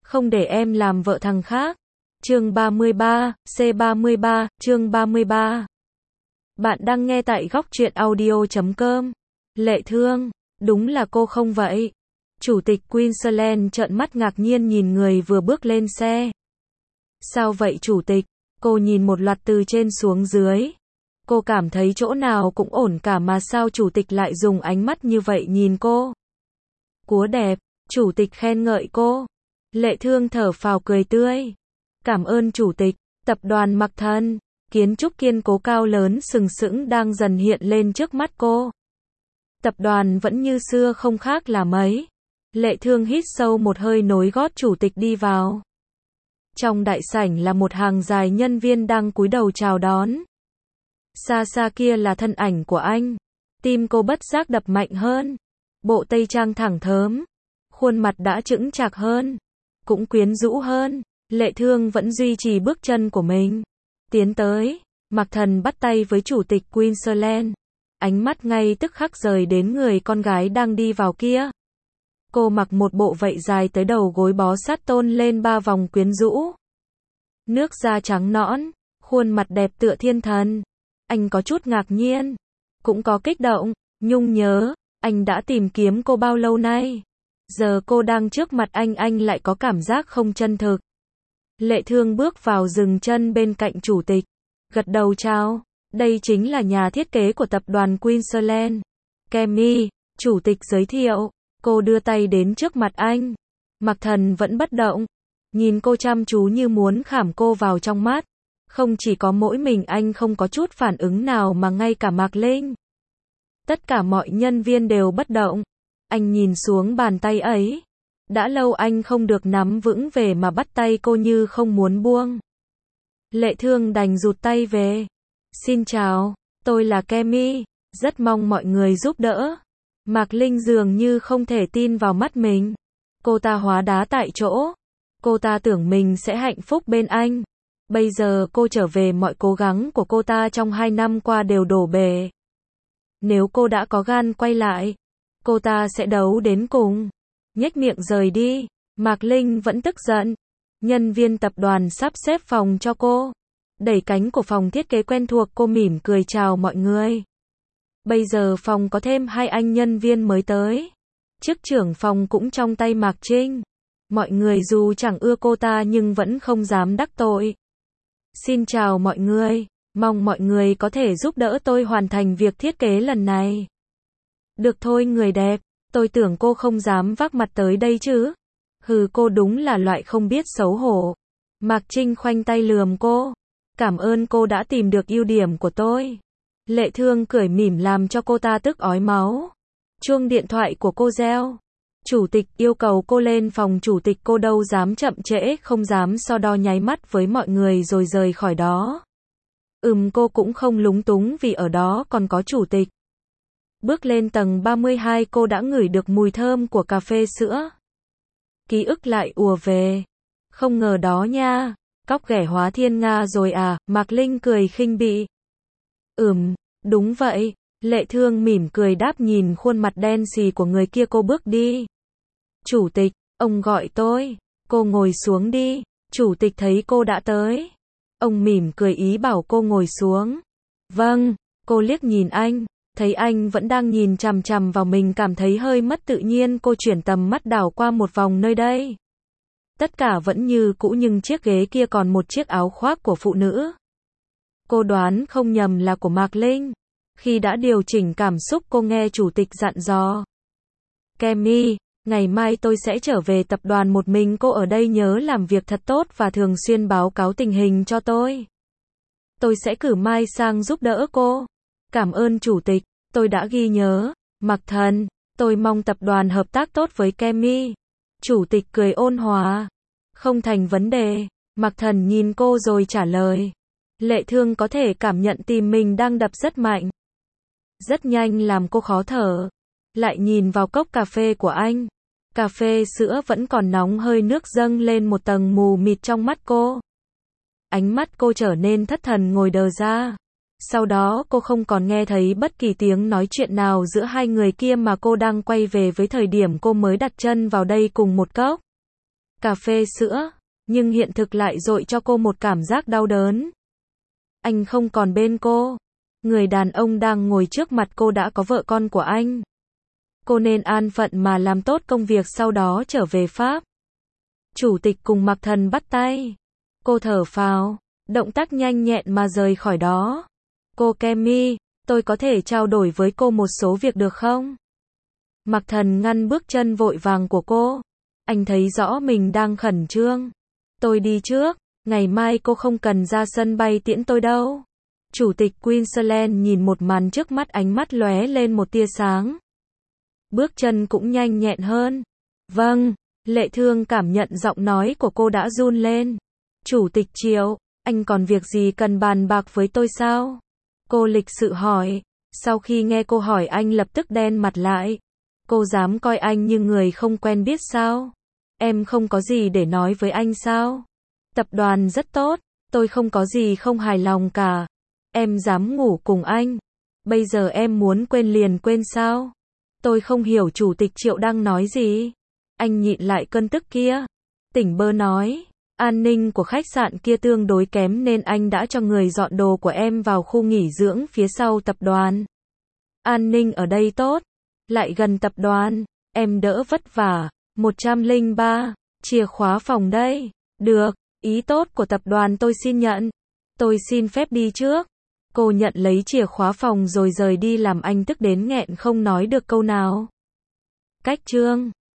không để em làm vợ thằng khác. Chương 33, C33, chương 33. Bạn đang nghe tại góc truyện audio.com. Lệ Thương, đúng là cô không vậy? Chủ tịch Queensland trợn mắt ngạc nhiên nhìn người vừa bước lên xe. Sao vậy chủ tịch? Cô nhìn một loạt từ trên xuống dưới. Cô cảm thấy chỗ nào cũng ổn cả mà sao chủ tịch lại dùng ánh mắt như vậy nhìn cô? Cúa đẹp, chủ tịch khen ngợi cô. Lệ Thương thở phào cười tươi. Cảm ơn chủ tịch. Tập đoàn Mạc Thần, kiến trúc kiên cố cao lớn sừng sững đang dần hiện lên trước mắt cô. Tập đoàn vẫn như xưa không khác là mấy. Lệ Thương hít sâu một hơi nối gót chủ tịch đi vào. Trong đại sảnh là một hàng dài nhân viên đang cúi đầu chào đón. Xa xa kia là thân ảnh của anh. Tim cô bất giác đập mạnh hơn. Bộ tây trang thẳng thớm. Khuôn mặt đã chững chạc hơn. Cũng quyến rũ hơn. Lệ Thương vẫn duy trì bước chân của mình. Tiến tới. Mạc Thần bắt tay với chủ tịch Queensland. Ánh mắt ngay tức khắc rời đến người con gái đang đi vào kia. Cô mặc một bộ vậy dài tới đầu gối bó sát tôn lên 3 vòng quyến rũ. Nước da trắng nõn. Khuôn mặt đẹp tựa thiên thần. Anh có chút ngạc nhiên. Cũng có kích động. Nhung nhớ. Anh đã tìm kiếm cô bao lâu nay? Giờ cô đang trước mặt anh lại có cảm giác không chân thực. Lệ Thương bước vào dừng chân bên cạnh chủ tịch. Gật đầu chào. Đây chính là nhà thiết kế của tập đoàn Queensland. Kemi, chủ tịch giới thiệu. Cô đưa tay đến trước mặt anh. Mạc Thần vẫn bất động. Nhìn cô chăm chú như muốn khảm cô vào trong mắt. Không chỉ có mỗi mình anh không có chút phản ứng nào mà ngay cả Mạc Linh. Tất cả mọi nhân viên đều bất động. Anh nhìn xuống bàn tay ấy. Đã lâu anh không được nắm vững về mà bắt tay cô như không muốn buông. Lệ Thương đành rụt tay về. Xin chào, tôi là Kemi, rất mong mọi người giúp đỡ. Mạc Linh dường như không thể tin vào mắt mình. Cô ta hóa đá tại chỗ. Cô ta tưởng mình sẽ hạnh phúc bên anh. Bây giờ cô trở về mọi cố gắng của cô ta trong 2 năm qua đều đổ bể. Nếu cô đã có gan quay lại, cô ta sẽ đấu đến cùng. Nhếch miệng rời đi. Mạc Linh vẫn tức giận. Nhân viên tập đoàn sắp xếp phòng cho cô. Đẩy cánh của phòng thiết kế quen thuộc, cô mỉm cười chào mọi người. Bây giờ phòng có thêm 2 anh nhân viên mới tới. Chức trưởng phòng cũng trong tay Mạc Trinh. Mọi người dù chẳng ưa cô ta nhưng vẫn không dám đắc tội. Xin chào mọi người. Mong mọi người có thể giúp đỡ tôi hoàn thành việc thiết kế lần này. Được thôi người đẹp. Tôi tưởng cô không dám vác mặt tới đây chứ. Hừ, cô đúng là loại không biết xấu hổ. Mạc Trinh khoanh tay lườm cô. Cảm ơn cô đã tìm được ưu điểm của tôi. Lệ Thương cười mỉm làm cho cô ta tức ói máu. Chuông điện thoại của cô reo. Chủ tịch yêu cầu cô lên phòng chủ tịch, cô đâu dám chậm trễ, không dám so đo, nháy mắt với mọi người rồi rời khỏi đó. Cô cũng không lúng túng vì ở đó còn có chủ tịch. Bước lên tầng 32 cô đã ngửi được mùi thơm của cà phê sữa. Ký ức lại ùa về. Không ngờ đó nha, cóc ghẻ hóa thiên nga rồi à, Mạc Linh cười khinh bỉ. Đúng vậy. Lệ Thương mỉm cười đáp nhìn khuôn mặt đen xì của người kia, cô bước đi. Chủ tịch, ông gọi tôi. Cô ngồi xuống đi. Chủ tịch thấy cô đã tới. Ông mỉm cười ý bảo cô ngồi xuống. Vâng, cô liếc nhìn anh. Thấy anh vẫn đang nhìn chằm chằm vào mình, cảm thấy hơi mất tự nhiên, cô chuyển tầm mắt đảo qua một vòng nơi đây. Tất cả vẫn như cũ nhưng chiếc ghế kia còn một chiếc áo khoác của phụ nữ. Cô đoán không nhầm là của Mạc Linh. Khi đã điều chỉnh cảm xúc cô nghe chủ tịch dặn dò. Kemi, ngày mai tôi sẽ trở về tập đoàn một mình, cô ở đây nhớ làm việc thật tốt và thường xuyên báo cáo tình hình cho tôi. Tôi sẽ cử Mai sang giúp đỡ cô. Cảm ơn chủ tịch, tôi đã ghi nhớ. Mạc Thần, tôi mong tập đoàn hợp tác tốt với Kemi. Chủ tịch cười ôn hòa. Không thành vấn đề. Mạc Thần nhìn cô rồi trả lời. Lệ Thương có thể cảm nhận tim mình đang đập rất mạnh. Rất nhanh làm cô khó thở. Lại nhìn vào cốc cà phê của anh. Cà phê sữa vẫn còn nóng, hơi nước dâng lên một tầng mù mịt trong mắt cô. Ánh mắt cô trở nên thất thần ngồi đờ ra. Sau đó cô không còn nghe thấy bất kỳ tiếng nói chuyện nào giữa hai người kia mà cô đang quay về với thời điểm cô mới đặt chân vào đây cùng một cốc. cà phê sữa, nhưng hiện thực lại dội cho cô một cảm giác đau đớn. Anh không còn bên cô. Người đàn ông đang ngồi trước mặt cô đã có vợ con của anh. Cô nên an phận mà làm tốt công việc sau đó trở về Pháp. Chủ tịch cùng Mạc Thần bắt tay. Cô thở phào, động tác nhanh nhẹn mà rời khỏi đó. Cô Kemi, tôi có thể trao đổi với cô một số việc được không? Mạc Thần ngăn bước chân vội vàng của cô. Anh thấy rõ mình đang khẩn trương. Tôi đi trước, ngày mai cô không cần ra sân bay tiễn tôi đâu. Chủ tịch Queensland nhìn một màn trước mắt, ánh mắt lóe lên một tia sáng. Bước chân cũng nhanh nhẹn hơn. Vâng, Lệ Thương cảm nhận giọng nói của cô đã run lên. Chủ tịch Triệu, anh còn việc gì cần bàn bạc với tôi sao? Cô lịch sự hỏi. Sau khi nghe cô hỏi anh lập tức đen mặt lại. Cô dám coi anh như người không quen biết sao? Em không có gì để nói với anh sao? Tập đoàn rất tốt, tôi không có gì không hài lòng cả. Em dám ngủ cùng anh. Bây giờ em muốn quên liền quên sao? Tôi không hiểu chủ tịch Triệu đang nói gì. Anh nhịn lại cơn tức kia. Tỉnh bơ nói, an ninh của khách sạn kia tương đối kém nên anh đã cho người dọn đồ của em vào khu nghỉ dưỡng phía sau tập đoàn. An ninh ở đây tốt, lại gần tập đoàn, em đỡ vất vả. 103, chìa khóa phòng đây. Được, ý tốt của tập đoàn tôi xin nhận. Tôi xin phép đi trước. Cô nhận lấy chìa khóa phòng rồi rời đi làm anh tức đến nghẹn không nói được câu nào. Cách chương